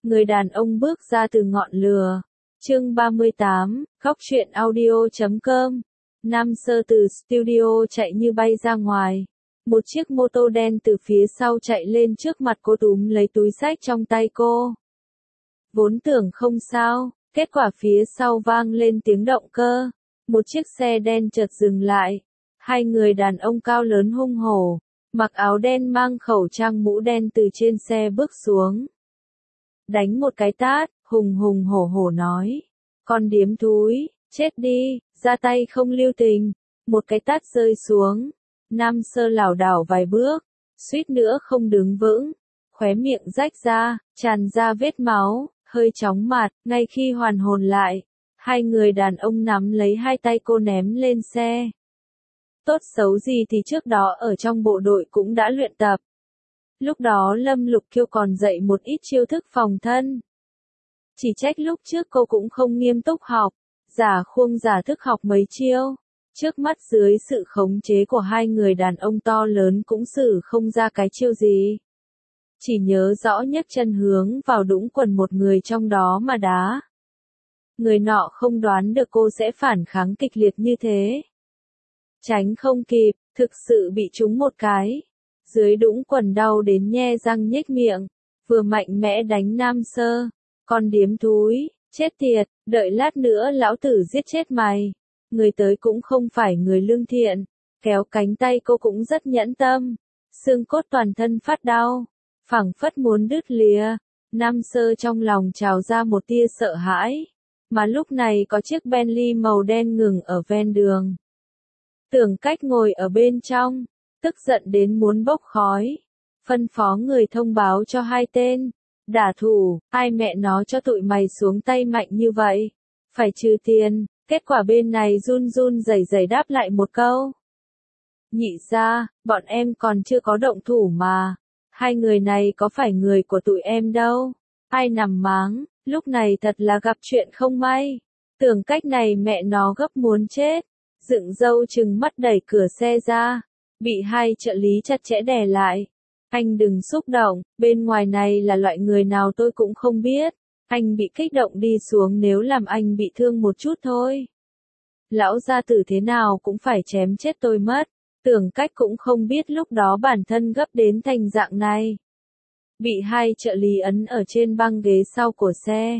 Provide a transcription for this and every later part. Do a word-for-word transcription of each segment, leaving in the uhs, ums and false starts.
Người đàn ông bước ra từ ngọn lửa. Chương ba mươi tám, Góc truyện audio chấm com. Nam Sơ từ studio chạy như bay ra ngoài. Một chiếc mô tô đen từ phía sau chạy lên trước mặt cô túm lấy túi xách trong tay cô. Vốn tưởng không sao, kết quả phía sau vang lên tiếng động cơ. Một chiếc xe đen chợt dừng lại. Hai người đàn ông cao lớn hung hổ, mặc áo đen mang khẩu trang mũ đen từ trên xe bước xuống. Đánh một cái tát, hùng hùng hổ hổ nói. Con điếm thúi, chết đi, ra tay không lưu tình. Một cái tát rơi xuống. Nam Sơ lảo đảo vài bước, suýt nữa không đứng vững. Khóe miệng rách ra, tràn ra vết máu, hơi chóng mặt. Ngay khi hoàn hồn lại, hai người đàn ông nắm lấy hai tay cô ném lên xe. Tốt xấu gì thì trước đó ở trong bộ đội cũng đã luyện tập. Lúc đó Lâm Lục Kiêu còn dạy một ít chiêu thức phòng thân. Chỉ trách lúc trước cô cũng không nghiêm túc học, giả khuông giả thức học mấy chiêu. Trước mắt dưới sự khống chế của hai người đàn ông to lớn cũng xử không ra cái chiêu gì. Chỉ nhớ rõ nhấc chân hướng vào đũng quần một người trong đó mà đá. Người nọ không đoán được cô sẽ phản kháng kịch liệt như thế. Tránh không kịp, thực sự bị trúng một cái. Dưới đũng quần đau đến nhe răng nhếch miệng, vừa mạnh mẽ đánh Nam Sơ. Con điếm thúi, chết tiệt, đợi lát nữa lão tử giết chết mày. Người tới cũng không phải người lương thiện, kéo cánh tay cô cũng rất nhẫn tâm. Xương cốt toàn thân phát đau, phảng phất muốn đứt lìa. Nam Sơ trong lòng trào ra một tia sợ hãi. Mà lúc này có chiếc Bentley màu đen ngừng ở ven đường. Tưởng Cách ngồi ở bên trong, tức giận đến muốn bốc khói. Phân phó người thông báo cho hai tên đả thủ, ai mẹ nó cho tụi mày xuống tay mạnh như vậy, phải trừ tiền. Kết quả bên này run run rẩy rẩy đáp lại một câu. Nhị gia, bọn em còn chưa có động thủ mà. Hai người này có phải người của tụi em đâu. Ai nằm máng, lúc này thật là gặp chuyện không may. Tưởng Cách này mẹ nó gấp muốn chết. Dựng râu trừng mắt đẩy cửa xe ra. Bị hai trợ lý chặt chẽ đè lại. Anh đừng xúc động, bên ngoài này là loại người nào tôi cũng không biết. Anh bị kích động đi xuống nếu làm anh bị thương một chút thôi. Lão gia tử thế nào cũng phải chém chết tôi mất. Tưởng Cách cũng không biết lúc đó bản thân gấp đến thành dạng này. Bị hai trợ lý ấn ở trên băng ghế sau của xe.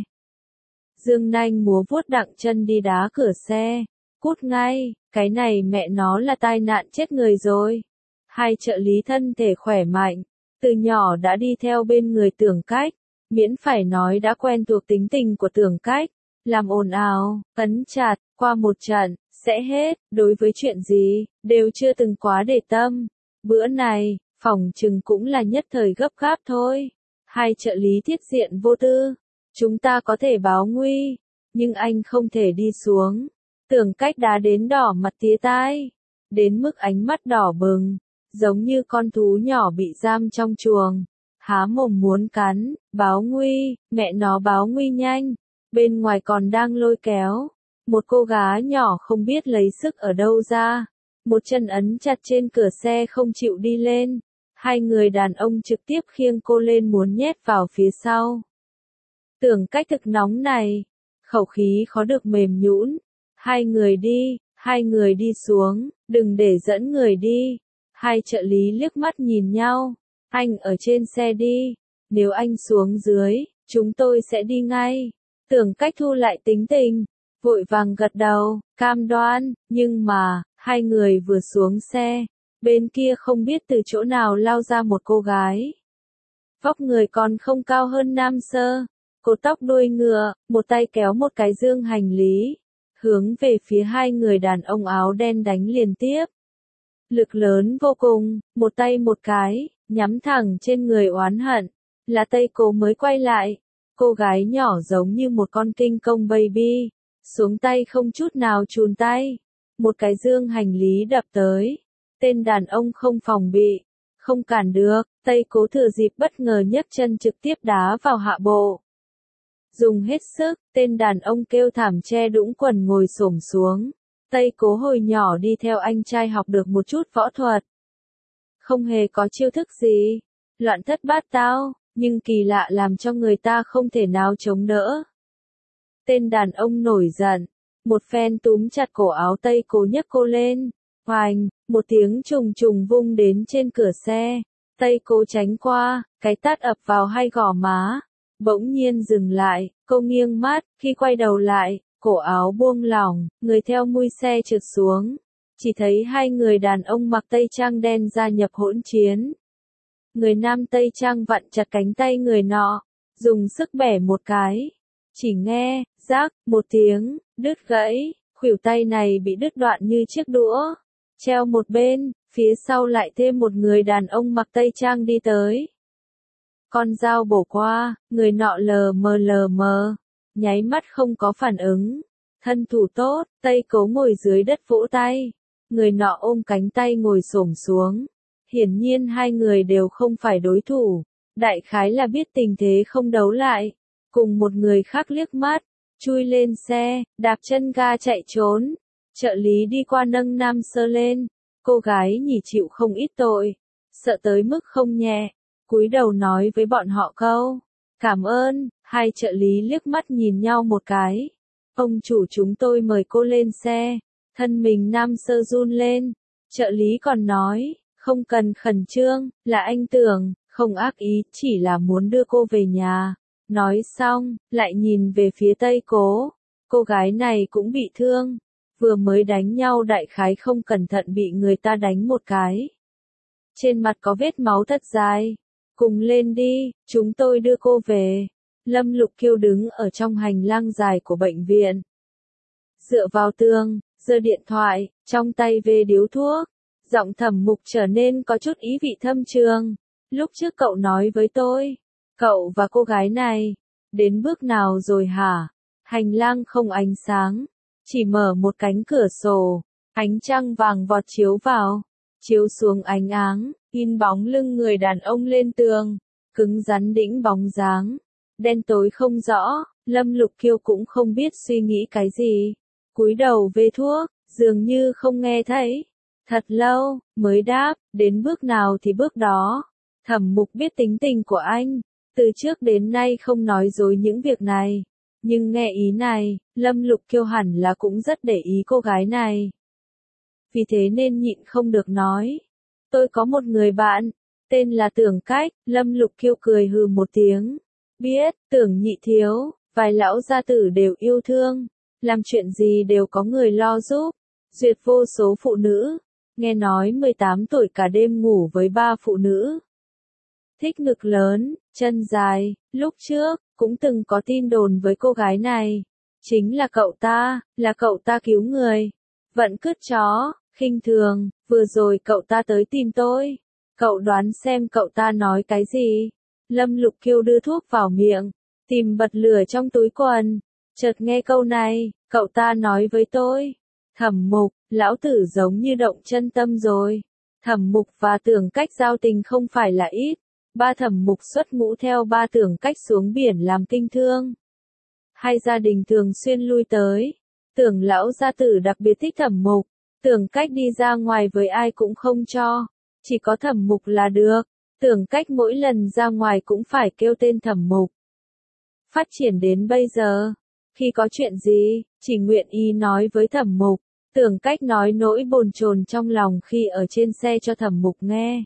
Dương nanh múa vuốt đặng chân đi đá cửa xe. Cút ngay, cái này mẹ nó là tai nạn chết người rồi. Hai trợ lý thân thể khỏe mạnh, từ nhỏ đã đi theo bên người Tưởng Cách. Miễn phải nói đã quen thuộc tính tình của Tưởng Cách, làm ồn ào, ấn chặt, qua một trận, sẽ hết, đối với chuyện gì, đều chưa từng quá để tâm. Bữa này, phỏng chừng cũng là nhất thời gấp gáp thôi. Hai trợ lý thiết diện vô tư, chúng ta có thể báo nguy, nhưng anh không thể đi xuống. Tưởng Cách đá đến đỏ mặt tía tai, đến mức ánh mắt đỏ bừng, giống như con thú nhỏ bị giam trong chuồng. Há mồm muốn cắn, báo nguy, mẹ nó báo nguy nhanh. Bên ngoài còn đang lôi kéo. Một cô gái nhỏ không biết lấy sức ở đâu ra. Một chân ấn chặt trên cửa xe không chịu đi lên. Hai người đàn ông trực tiếp khiêng cô lên muốn nhét vào phía sau. Tưởng Cách thực nóng này. Khẩu khí khó được mềm nhũn. Hai người đi, hai người đi xuống, đừng để dẫn người đi. Hai trợ lý liếc mắt nhìn nhau. Anh ở trên xe đi, nếu anh xuống dưới, chúng tôi sẽ đi ngay. Tưởng Cách thu lại tính tình, vội vàng gật đầu, cam đoan, nhưng mà, hai người vừa xuống xe, bên kia không biết từ chỗ nào lao ra một cô gái. Vóc người còn không cao hơn Nam Sơ, cột tóc đuôi ngựa, một tay kéo một cái dương hành lý, hướng về phía hai người đàn ông áo đen đánh liên tiếp. Lực lớn vô cùng, một tay một cái, nhắm thẳng trên người oán hận. Là Tây Cố mới quay lại. Cô gái nhỏ giống như một con kinh công baby. Xuống tay không chút nào chùn tay. Một cái dương hành lý đập tới. Tên đàn ông không phòng bị. Không cản được. Tây Cố thừa dịp bất ngờ nhấc chân trực tiếp đá vào hạ bộ. Dùng hết sức, tên đàn ông kêu thảm che đũng quần ngồi xổm xuống. Tây Cố hồi nhỏ đi theo anh trai học được một chút võ thuật. Không hề có chiêu thức gì. Loạn thất bát tao, nhưng kỳ lạ làm cho người ta không thể nào chống đỡ. Tên đàn ông nổi giận, một phen túm chặt cổ áo Tây Cố nhấc cô lên, oành, một tiếng trùng trùng vung đến trên cửa xe. Tây Cố tránh qua, cái tát ập vào hai gò má, bỗng nhiên dừng lại, cô nghiêng mắt, khi quay đầu lại, cổ áo buông lỏng, người theo mui xe trượt xuống. Chỉ thấy hai người đàn ông mặc tây trang đen gia nhập hỗn chiến. Người nam tây trang vặn chặt cánh tay người nọ, dùng sức bẻ một cái. Chỉ nghe, rác, một tiếng, đứt gãy, khuỷu tay này bị đứt đoạn như chiếc đũa. Treo một bên, phía sau lại thêm một người đàn ông mặc tây trang đi tới. Con dao bổ qua, người nọ lờ mờ lờ mờ, nháy mắt không có phản ứng. Thân thủ tốt, Tây Cố ngồi dưới đất vỗ tay. Người nọ ôm cánh tay ngồi xổm xuống. Hiển nhiên hai người đều không phải đối thủ. Đại khái là biết tình thế không đấu lại. Cùng một người khác liếc mắt, chui lên xe, đạp chân ga chạy trốn. Trợ lý đi qua nâng Nam Sơ lên. Cô gái nhỉ chịu không ít tội. Sợ tới mức không nhẹ. Cúi đầu nói với bọn họ câu. Cảm ơn, hai trợ lý liếc mắt nhìn nhau một cái. Ông chủ chúng tôi mời cô lên xe. Thân mình Nam Sơ run lên. Trợ lý còn nói, không cần khẩn trương, là anh tưởng, không ác ý, chỉ là muốn đưa cô về nhà. Nói xong, lại nhìn về phía Tây Cố. Cô gái này cũng bị thương. Vừa mới đánh nhau đại khái không cẩn thận bị người ta đánh một cái. Trên mặt có vết máu thật dài. Cùng lên đi, chúng tôi đưa cô về. Lâm Lục Kiêu đứng ở trong hành lang dài của bệnh viện. Dựa vào tường, giơ điện thoại, trong tay về điếu thuốc. Giọng Thẩm Mục trở nên có chút ý vị thâm trường. Lúc trước cậu nói với tôi, cậu và cô gái này, đến bước nào rồi hả? Hành lang không ánh sáng, chỉ mở một cánh cửa sổ, ánh trăng vàng vọt chiếu vào, chiếu xuống ánh áng, in bóng lưng người đàn ông lên tường, cứng rắn đĩnh bóng dáng, đen tối không rõ. Lâm Lục Kiêu cũng không biết suy nghĩ cái gì, cúi đầu về thuốc, dường như không nghe thấy. Thật lâu, mới đáp, đến bước nào thì bước đó. Thẩm Mục biết tính tình của anh, từ trước đến nay không nói dối những việc này. Nhưng nghe ý này, Lâm Lục Kiêu hẳn là cũng rất để ý cô gái này. Vì thế nên nhịn không được nói. Tôi có một người bạn, tên là Tưởng Cách. Lâm Lục Kiêu cười hừ một tiếng. Biết, Tưởng nhị thiếu, vài lão gia tử đều yêu thương. Làm chuyện gì đều có người lo giúp. Duyệt vô số phụ nữ. Nghe nói mười tám tuổi cả đêm ngủ với ba phụ nữ. Thích ngực lớn, chân dài, lúc trước, cũng từng có tin đồn với cô gái này. Chính là cậu ta, là cậu ta cứu người. Vận cứt chó, khinh thường, vừa rồi cậu ta tới tìm tôi. Cậu đoán xem cậu ta nói cái gì? Lâm Lục Kiêu đưa thuốc vào miệng, tìm bật lửa trong túi quần. Chợt nghe câu này, cậu ta nói với tôi. Thẩm Mục, lão tử giống như động chân tâm rồi. Thẩm Mục và Tưởng Cách giao tình không phải là ít. Ba Thẩm Mục xuất ngũ theo ba Tưởng Cách xuống biển làm kinh thương. Hai gia đình thường xuyên lui tới. Tưởng lão gia tử đặc biệt thích Thẩm Mục. Tưởng Cách đi ra ngoài với ai cũng không cho. Chỉ có Thẩm Mục là được. Tưởng Cách mỗi lần ra ngoài cũng phải kêu tên Thẩm Mục. Phát triển đến bây giờ, khi có chuyện gì, chỉ nguyện ý nói với Thẩm Mục. Tưởng Cách nói nỗi bồn chồn trong lòng khi ở trên xe cho Thẩm Mục nghe.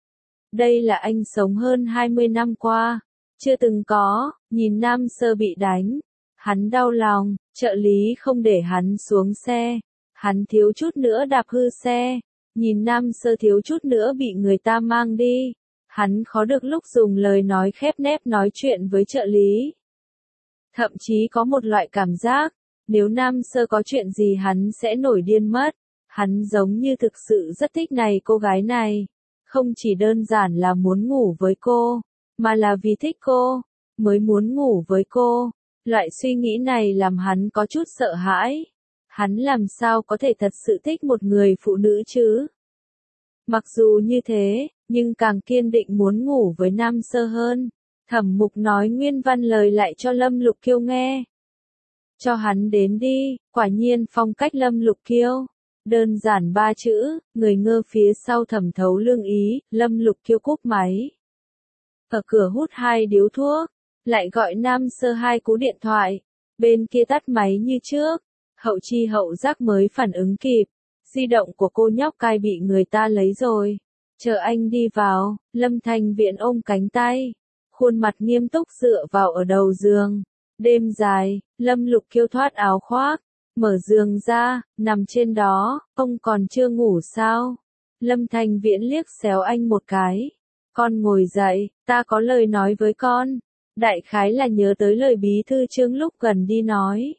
Đây là anh sống hơn hai mươi năm qua, chưa từng có, nhìn Nam Sơ bị đánh. Hắn đau lòng, trợ lý không để hắn xuống xe. Hắn thiếu chút nữa đạp hư xe. Nhìn Nam Sơ thiếu chút nữa bị người ta mang đi. Hắn khó được lúc dùng lời nói khép nép nói chuyện với trợ lý. Thậm chí có một loại cảm giác, nếu Nam Sơ có chuyện gì hắn sẽ nổi điên mất. Hắn giống như thực sự rất thích này cô gái này. Không chỉ đơn giản là muốn ngủ với cô, mà là vì thích cô, mới muốn ngủ với cô. Loại suy nghĩ này làm hắn có chút sợ hãi. Hắn làm sao có thể thật sự thích một người phụ nữ chứ? Mặc dù như thế, nhưng càng kiên định muốn ngủ với Nam Sơ hơn. Thẩm Mục nói nguyên văn lời lại cho Lâm Lục Kiêu nghe. Cho hắn đến đi, quả nhiên phong cách Lâm Lục Kiêu. Đơn giản ba chữ, người ngơ phía sau thẩm thấu lương ý, Lâm Lục Kiêu cúp máy. ở cửa hút hai điếu thuốc, lại gọi Nam Sơ hai cú điện thoại, bên kia tắt máy như trước, hậu chi hậu giác mới phản ứng kịp, di động của cô nhóc cai bị người ta lấy rồi, chờ anh đi vào, Lâm Thành Viễn ôm cánh tay, khuôn mặt nghiêm túc dựa vào ở đầu giường, đêm dài, Lâm Lục Kiêu thoát áo khoác, mở giường ra, nằm trên đó, ông còn chưa ngủ sao? Lâm Thành Viễn liếc xéo anh một cái. Con ngồi dậy, ta có lời nói với con. Đại khái là nhớ tới lời bí thư Trương lúc gần đi nói.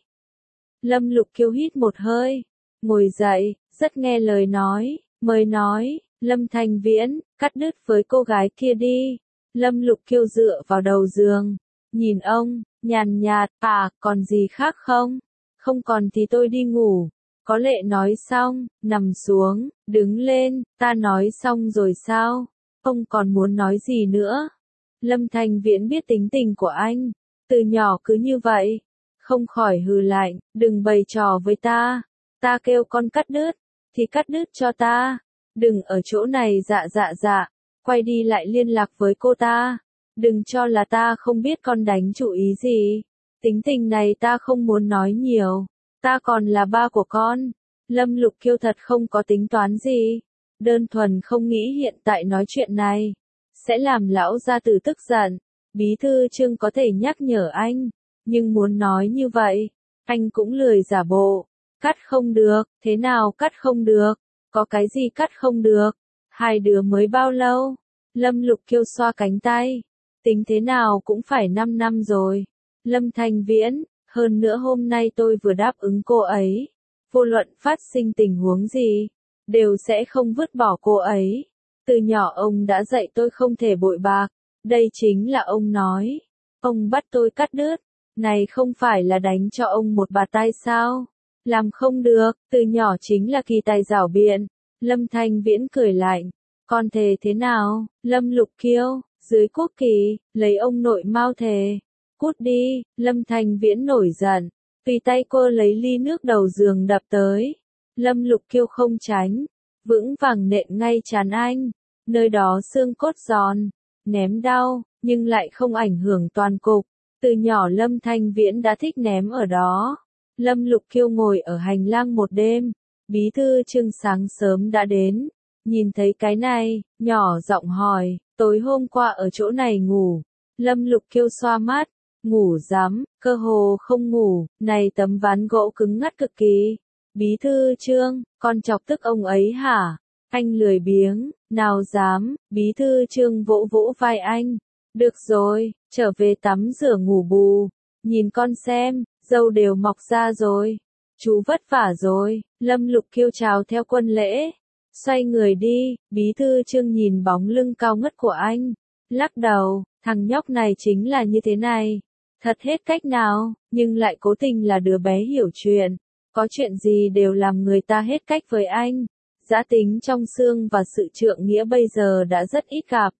Lâm Lục Kiêu hít một hơi. Ngồi dậy, rất nghe lời nói, mới nói, Lâm Thành Viễn, cắt đứt với cô gái kia đi. Lâm Lục Kiêu dựa vào đầu giường, nhìn ông, nhàn nhạt, à, còn gì khác không? Không còn thì tôi đi ngủ. Có Lệ nói xong, nằm xuống, đứng lên, ta nói xong rồi sao? Ông còn muốn nói gì nữa? Lâm Thành Viễn biết tính tình của anh, từ nhỏ cứ như vậy, không khỏi hừ lạnh, đừng bày trò với ta, ta kêu con cắt đứt, thì cắt đứt cho ta, đừng ở chỗ này dạ dạ dạ, quay đi lại liên lạc với cô ta, đừng cho là ta không biết con đánh chủ ý gì, tính tình này ta không muốn nói nhiều. Ta còn là ba của con. Lâm Lục Kiêu thật không có tính toán gì. Đơn thuần không nghĩ hiện tại nói chuyện này sẽ làm lão gia tử tức giận. Bí thư Trương có thể nhắc nhở anh, nhưng muốn nói như vậy, anh cũng lười giả bộ. Cắt không được, thế nào cắt không được? Có cái gì cắt không được? Hai đứa mới bao lâu? Lâm Lục Kiêu xoa cánh tay. Tính thế nào cũng phải năm năm rồi. Lâm Thành Viễn, hơn nữa hôm nay tôi vừa đáp ứng cô ấy, vô luận phát sinh tình huống gì, đều sẽ không vứt bỏ cô ấy. Từ nhỏ ông đã dạy tôi không thể bội bạc, đây chính là ông nói. Ông bắt tôi cắt đứt, này không phải là đánh cho ông một bạt tai sao? Làm không được, từ nhỏ chính là kỳ tài giảo biện. Lâm Thành Viễn cười lạnh, con thề thế nào? Lâm Lục Kiêu, dưới quốc kỳ, lấy ông nội mau thề. Cút đi, Lâm Thành Viễn nổi giận, tùy tay cô lấy ly nước đầu giường đập tới. Lâm Lục Kiêu không tránh, vững vàng nện ngay trán anh, nơi đó xương cốt giòn, ném đau, nhưng lại không ảnh hưởng toàn cục. Từ nhỏ Lâm Thành Viễn đã thích ném ở đó. Lâm Lục Kiêu ngồi ở hành lang một đêm, bí thư Trương sáng sớm đã đến, nhìn thấy cái này, nhỏ giọng hỏi, tối hôm qua ở chỗ này ngủ. Lâm Lục Kiêu xoa mắt. Ngủ dám, cơ hồ không ngủ, này tấm ván gỗ cứng ngắt cực kỳ. Bí thư Trương, con chọc tức ông ấy hả? Anh lười biếng, nào dám, bí thư Trương vỗ vỗ vai anh. Được rồi, trở về tắm rửa ngủ bù. Nhìn con xem, râu đều mọc ra rồi. Chú vất vả rồi, Lâm Lục Kiêu chào theo quân lễ. Xoay người đi, bí thư Trương nhìn bóng lưng cao ngất của anh. Lắc đầu, thằng nhóc này chính là như thế này. Thật hết cách nào, nhưng lại cố tình là đứa bé hiểu chuyện. Có chuyện gì đều làm người ta hết cách với anh. Dã tính trong xương và sự trượng nghĩa bây giờ đã rất ít gặp.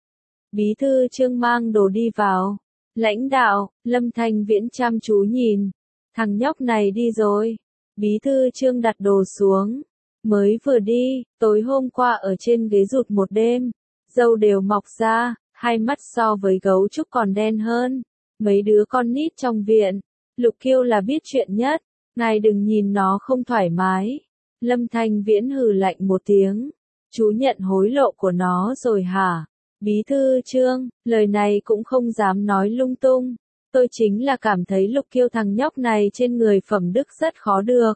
Bí thư Trương mang đồ đi vào. Lãnh đạo, Lâm Thành Viễn chăm chú nhìn. Thằng nhóc này đi rồi. Bí thư Trương đặt đồ xuống. Mới vừa đi, tối hôm qua ở trên ghế rụt một đêm. Râu đều mọc ra, hai mắt so với gấu trúc còn đen hơn. Mấy đứa con nít trong viện, Lục Kiêu là biết chuyện nhất, ngài đừng nhìn nó không thoải mái. Lâm Thành Viễn hừ lạnh một tiếng, chú nhận hối lộ của nó rồi hả? Bí thư Trương, lời này cũng không dám nói lung tung, tôi chính là cảm thấy Lục Kiêu thằng nhóc này trên người phẩm đức rất khó được.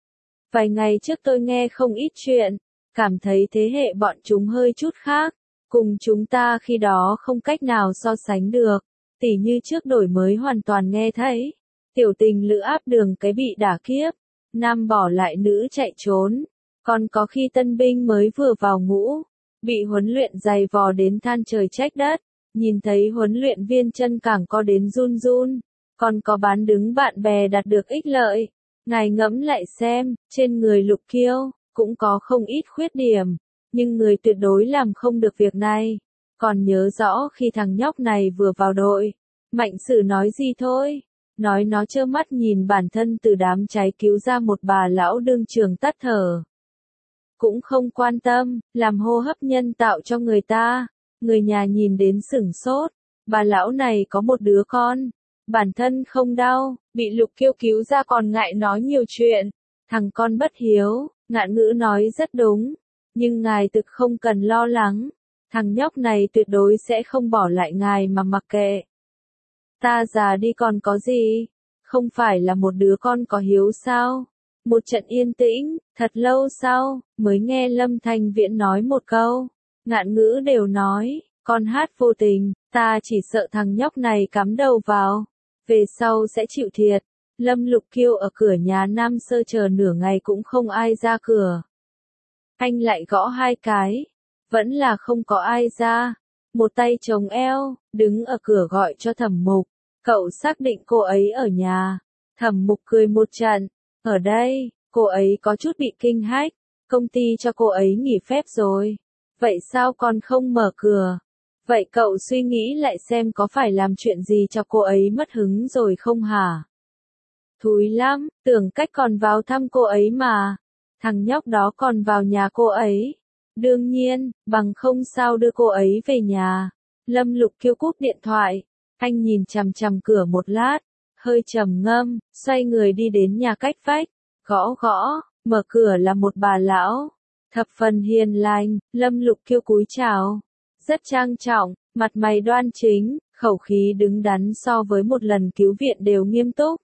Vài ngày trước tôi nghe không ít chuyện, cảm thấy thế hệ bọn chúng hơi chút khác, cùng chúng ta khi đó không cách nào so sánh được. Tỉ như trước đổi mới hoàn toàn nghe thấy, tiểu tình lữ áp đường cái bị đả kiếp, nam bỏ lại nữ chạy trốn, còn có khi tân binh mới vừa vào ngũ, bị huấn luyện dày vò đến than trời trách đất, nhìn thấy huấn luyện viên chân càng co đến run run, còn có bán đứng bạn bè đạt được ích lợi. Ngài ngẫm lại xem, trên người Lục Kiêu, cũng có không ít khuyết điểm, nhưng người tuyệt đối làm không được việc này. Còn nhớ rõ khi thằng nhóc này vừa vào đội, Mạnh Sử nói gì thôi, nói nó trơ mắt nhìn bản thân từ đám cháy cứu ra một bà lão đương trường tắt thở. Cũng không quan tâm, làm hô hấp nhân tạo cho người ta, Người nhà nhìn đến sửng sốt, bà lão này có một đứa con, bản thân không đau, bị Lục Kiêu cứu ra còn ngại nói nhiều chuyện, thằng con bất hiếu, Ngạn Ngữ nói rất đúng, nhưng ngài thực không cần lo lắng, thằng nhóc này tuyệt đối sẽ không bỏ lại ngài mà mặc kệ. Ta già đi còn có gì, không phải là một đứa con có hiếu sao? Một trận yên tĩnh, thật lâu sau, mới nghe Lâm Thanh Viễn nói một câu, Ngạn Ngữ đều nói, con hát vô tình, ta chỉ sợ thằng nhóc này cắm đầu vào, về sau sẽ chịu thiệt. Lâm Lục Kiêu ở cửa nhà Nam Sơ chờ nửa ngày cũng không ai ra cửa. Anh lại gõ hai cái, vẫn là không có ai ra, một tay chống eo, đứng ở cửa gọi cho Thẩm Mục, cậu xác định cô ấy ở nhà. Thẩm Mục cười một trận, ở đây, cô ấy có chút bị kinh hách, công ty cho cô ấy nghỉ phép rồi. Vậy sao còn không mở cửa? Vậy cậu suy nghĩ lại xem có phải làm chuyện gì cho cô ấy mất hứng rồi không hả? Thúi lắm, tưởng cách còn vào thăm cô ấy mà. Thằng nhóc đó còn vào nhà cô ấy. Đương nhiên, bằng không sao đưa cô ấy về nhà. Lâm Lục Kiêu cúp điện thoại. Anh nhìn chằm chằm cửa một lát, hơi trầm ngâm, xoay người đi đến nhà cách vách. Gõ gõ, mở cửa là một bà lão. Thập phần hiền lành, Lâm Lục Kiêu cúi chào. Rất trang trọng, mặt mày đoan chính, khẩu khí đứng đắn so với một lần cứu viện đều nghiêm túc.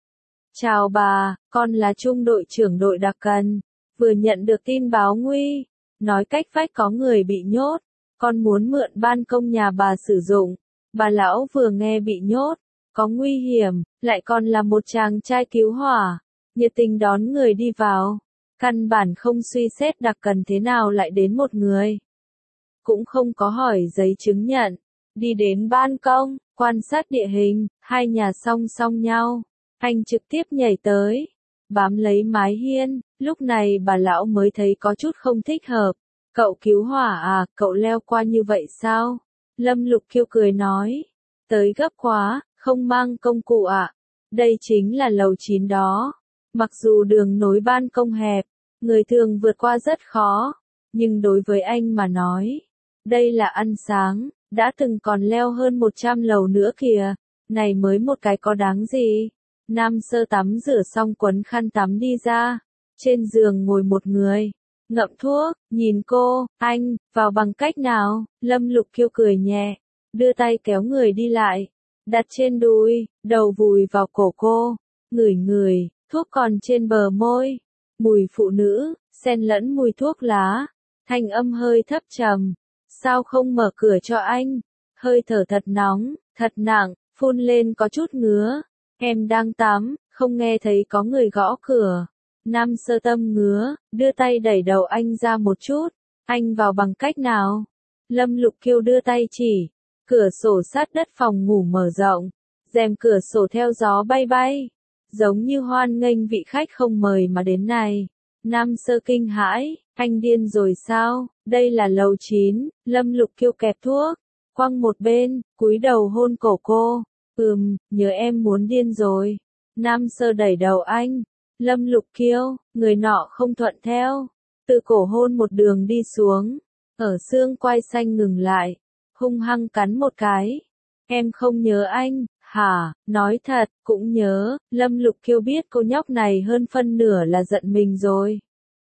Chào bà, con là trung đội trưởng đội đặc cần, vừa nhận được tin báo nguy, nói cách vách có người bị nhốt, con muốn mượn ban công nhà bà sử dụng. Bà lão vừa nghe bị nhốt, có nguy hiểm, lại còn là một chàng trai cứu hỏa, nhiệt tình đón người đi vào, căn bản không suy xét đặc cần thế nào lại đến một người. Cũng không có hỏi giấy chứng nhận, đi đến ban công, quan sát địa hình, hai nhà song song nhau. Anh trực tiếp nhảy tới, bám lấy mái hiên, lúc này bà lão mới thấy có chút không thích hợp. Cậu cứu hỏa à, cậu leo qua như vậy sao? Lâm Lục Kiêu cười nói, tới gấp quá, không mang công cụ ạ. À? Đây chính là lầu chín đó. Mặc dù đường nối ban công hẹp, người thường vượt qua rất khó, nhưng đối với anh mà nói, đây là ăn sáng, đã từng còn leo hơn một trăm lầu nữa kìa, này mới một cái có đáng gì. Nam Sơ tắm rửa xong quấn khăn tắm đi ra, trên giường ngồi một người, ngậm thuốc, nhìn cô, anh, vào bằng cách nào? Lâm Lục Kiêu cười nhẹ, đưa tay kéo người đi lại, đặt trên đùi, đầu vùi vào cổ cô, ngửi ngửi, thuốc còn trên bờ môi, mùi phụ nữ, xen lẫn mùi thuốc lá, thanh âm hơi thấp trầm, sao không mở cửa cho anh? Hơi thở thật nóng, thật nặng, phun lên có chút ngứa. Em đang tắm, không nghe thấy có người gõ cửa. Nam Sơ tâm ngứa, đưa tay đẩy đầu anh ra một chút. Anh vào bằng cách nào? Lâm Lục Kiêu đưa tay chỉ. Cửa sổ sát đất phòng ngủ mở rộng. Rèm cửa sổ theo gió bay bay. Giống như hoan nghênh vị khách không mời mà đến này. Nam Sơ kinh hãi, anh điên rồi sao? Đây là lầu chín. Lâm Lục Kiêu kẹp thuốc, quăng một bên, cúi đầu hôn cổ cô. Ừm, nhớ em muốn điên rồi. Nam Sơ đẩy đầu anh. Lâm Lục Kiêu, người nọ không thuận theo. Từ cổ hôn một đường đi xuống. Ở xương quai xanh ngừng lại. Hung hăng cắn một cái. Em không nhớ anh, hả? Nói thật, cũng nhớ. Lâm Lục Kiêu biết cô nhóc này hơn phân nửa là giận mình rồi.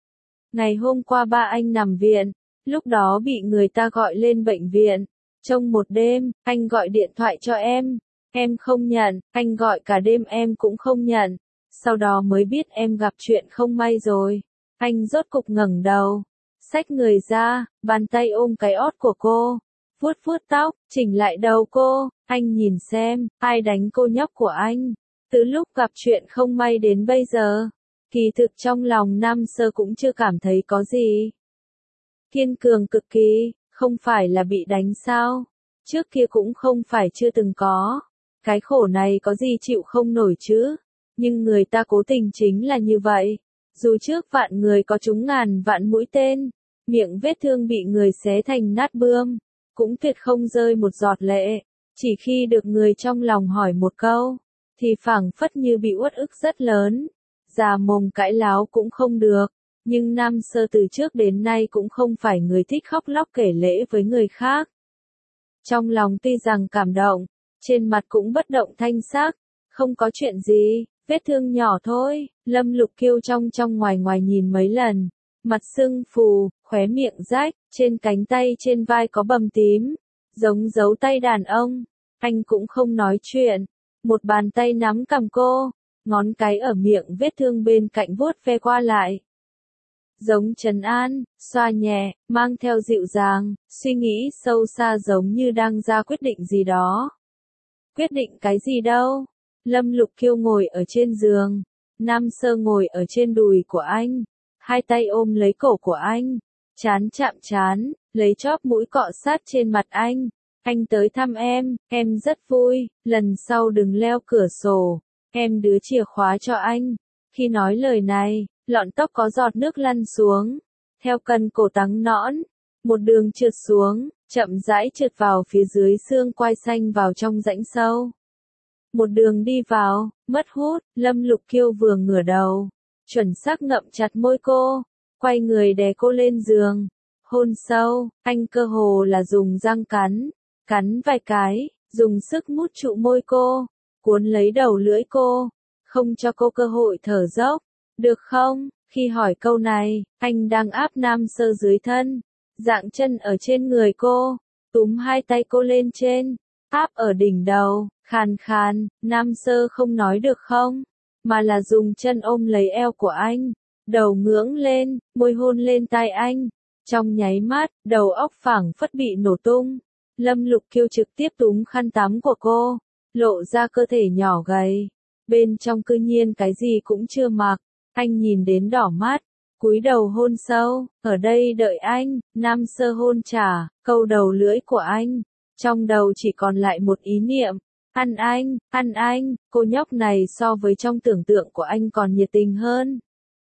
Ngày hôm qua ba anh nằm viện. Lúc đó bị người ta gọi lên bệnh viện. Trong một đêm, anh gọi điện thoại cho em. Em không nhận, anh gọi cả đêm em cũng không nhận. Sau đó mới biết em gặp chuyện không may rồi. Anh rốt cục ngẩng đầu, xách người ra, bàn tay ôm cái ót của cô, vuốt vuốt tóc, chỉnh lại đầu cô. Anh nhìn xem, ai đánh cô nhóc của anh. Từ lúc gặp chuyện không may đến bây giờ, kỳ thực trong lòng Nam Sơ cũng chưa cảm thấy có gì. Kiên cường cực kỳ, không phải là bị đánh sao? Trước kia cũng không phải chưa từng có. Cái khổ này có gì chịu không nổi chứ? Nhưng người ta cố tình chính là như vậy. Dù trước vạn người có trúng ngàn vạn mũi tên, miệng vết thương bị người xé thành nát bươm, cũng tuyệt không rơi một giọt lệ. Chỉ khi được người trong lòng hỏi một câu, thì phảng phất như bị uất ức rất lớn. Già mồm cãi láo cũng không được. Nhưng Nam Sơ từ trước đến nay cũng không phải người thích khóc lóc kể lể với người khác. Trong lòng tuy rằng cảm động, trên mặt cũng bất động thanh sắc, không có chuyện gì, vết thương nhỏ thôi. Lâm Lục Kiêu trong trong ngoài ngoài nhìn mấy lần, mặt sưng phù, khóe miệng rách, trên cánh tay trên vai có bầm tím, giống dấu tay đàn ông. Anh cũng không nói chuyện, một bàn tay nắm cằm cô, ngón cái ở miệng vết thương bên cạnh vuốt ve qua lại. Giống trấn an, xoa nhẹ, mang theo dịu dàng, suy nghĩ sâu xa giống như đang ra quyết định gì đó. Quyết định cái gì đâu? Lâm Lục Kiêu ngồi ở trên giường, Nam Sơ ngồi ở trên đùi của anh, hai tay ôm lấy cổ của anh, chán chạm chán, lấy chóp mũi cọ sát trên mặt anh. Anh tới thăm em, em rất vui, lần sau đừng leo cửa sổ, em đưa chìa khóa cho anh. Khi nói lời này, lọn tóc có giọt nước lăn xuống, theo cần cổ trắng nõn, một đường trượt xuống, chậm rãi trượt vào phía dưới xương quai xanh vào trong rãnh sâu. Một đường đi vào, mất hút, Lâm Lục Kiêu vừa ngửa đầu, chuẩn xác ngậm chặt môi cô, quay người đè cô lên giường, hôn sâu, anh cơ hồ là dùng răng cắn, cắn vài cái, dùng sức mút trụ môi cô, cuốn lấy đầu lưỡi cô, không cho cô cơ hội thở dốc. Được không? Khi hỏi câu này, anh đang áp Nam Sơ dưới thân, dạng chân ở trên người cô, túm hai tay cô lên trên, áp ở đỉnh đầu, khàn khàn. Nam Sơ không nói được không, mà là dùng chân ôm lấy eo của anh, đầu ngưỡng lên, môi hôn lên tai anh. Trong nháy mắt, đầu óc phảng phất bị nổ tung. Lâm Lục Kiêu trực tiếp túm khăn tắm của cô, lộ ra cơ thể nhỏ gầy, bên trong cư nhiên cái gì cũng chưa mặc. Anh nhìn đến đỏ mắt, cúi đầu hôn sâu, ở đây đợi anh. Nam Sơ hôn trả, câu đầu lưỡi của anh, trong đầu chỉ còn lại một ý niệm, ăn anh, ăn anh. Cô nhóc này so với trong tưởng tượng của anh còn nhiệt tình hơn.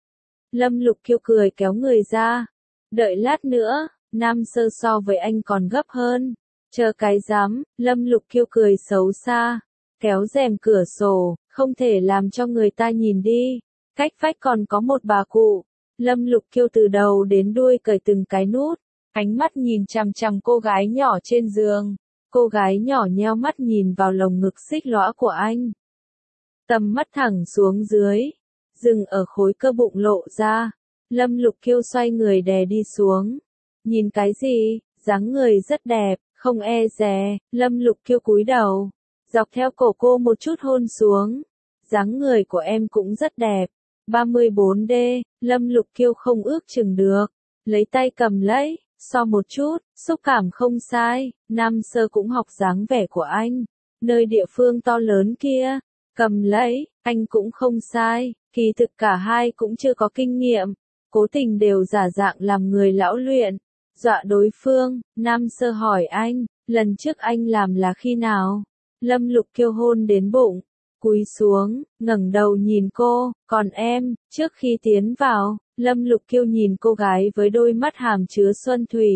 Lâm Lục Kiêu cười kéo người ra, đợi lát nữa. Nam Sơ so với anh còn gấp hơn, chờ cái dám. Lâm Lục Kiêu cười xấu xa, kéo rèm cửa sổ, không thể làm cho người ta nhìn đi. Cách vách còn có một bà cụ. Lâm Lục Kiêu từ đầu đến đuôi cởi từng cái nút, ánh mắt nhìn chằm chằm cô gái nhỏ trên giường. Cô gái nhỏ nheo mắt nhìn vào lồng ngực xích lõa của anh, tầm mắt thẳng xuống dưới, dừng ở khối cơ bụng lộ ra. Lâm Lục Kiêu xoay người đè đi xuống. Nhìn cái gì? Dáng người rất đẹp, không e dè. Lâm Lục Kiêu cúi đầu, dọc theo cổ cô một chút hôn xuống. Dáng người của em cũng rất đẹp. ba mươi bốn D, Lâm Lục Kiêu không ước chừng được, lấy tay cầm lấy, so một chút, xúc cảm không sai. Nam Sơ cũng học dáng vẻ của anh, nơi địa phương to lớn kia, cầm lấy, anh cũng không sai. Kỳ thực cả hai cũng chưa có kinh nghiệm, cố tình đều giả dạng làm người lão luyện, dọa đối phương. Nam Sơ hỏi anh, lần trước anh làm là khi nào? Lâm Lục Kiêu hôn đến bụng, cúi xuống, ngẩng đầu nhìn cô, còn em, trước khi tiến vào. Lâm Lục Kiêu nhìn cô gái với đôi mắt hàm chứa xuân thủy.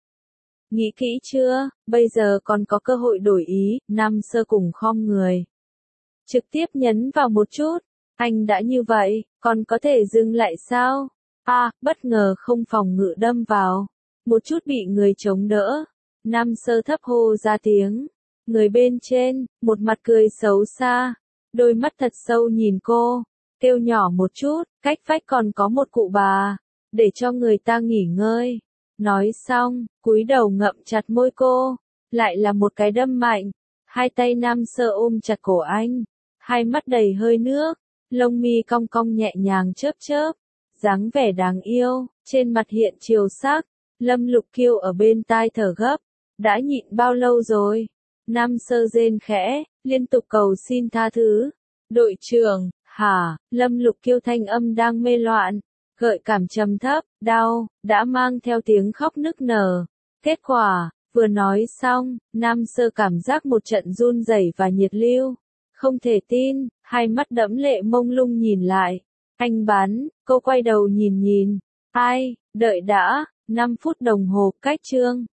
Nghĩ kỹ chưa, bây giờ còn có cơ hội đổi ý. Nam Sơ cùng khom người, trực tiếp nhấn vào một chút. Anh đã như vậy, còn có thể dừng lại sao? À, bất ngờ không phòng ngự đâm vào, một chút bị người chống đỡ. Nam Sơ thấp hô ra tiếng. Người bên trên, một mặt cười xấu xa, đôi mắt thật sâu nhìn cô, kêu nhỏ một chút, cách vách còn có một cụ bà, để cho người ta nghỉ ngơi. Nói xong, cúi đầu ngậm chặt môi cô, lại là một cái đâm mạnh. Hai tay Nam Sơ ôm chặt cổ anh, hai mắt đầy hơi nước, lông mi cong cong nhẹ nhàng chớp chớp, dáng vẻ đáng yêu, trên mặt hiện chiều sắc. Lâm Lục Kiêu ở bên tai thở gấp, đã nhịn bao lâu rồi? Nam Sơ rên khẽ, liên tục cầu xin tha thứ. Đội trưởng, hả? Lâm Lục Kiêu thanh âm đang mê loạn, gợi cảm trầm thấp, đau, đã mang theo tiếng khóc nức nở. Kết quả, vừa nói xong, Nam Sơ cảm giác một trận run rẩy và nhiệt lưu. Không thể tin, hai mắt đẫm lệ mông lung nhìn lại. Anh bắn, cô quay đầu nhìn nhìn. Ai, đợi đã, năm phút đồng hồ cách chương.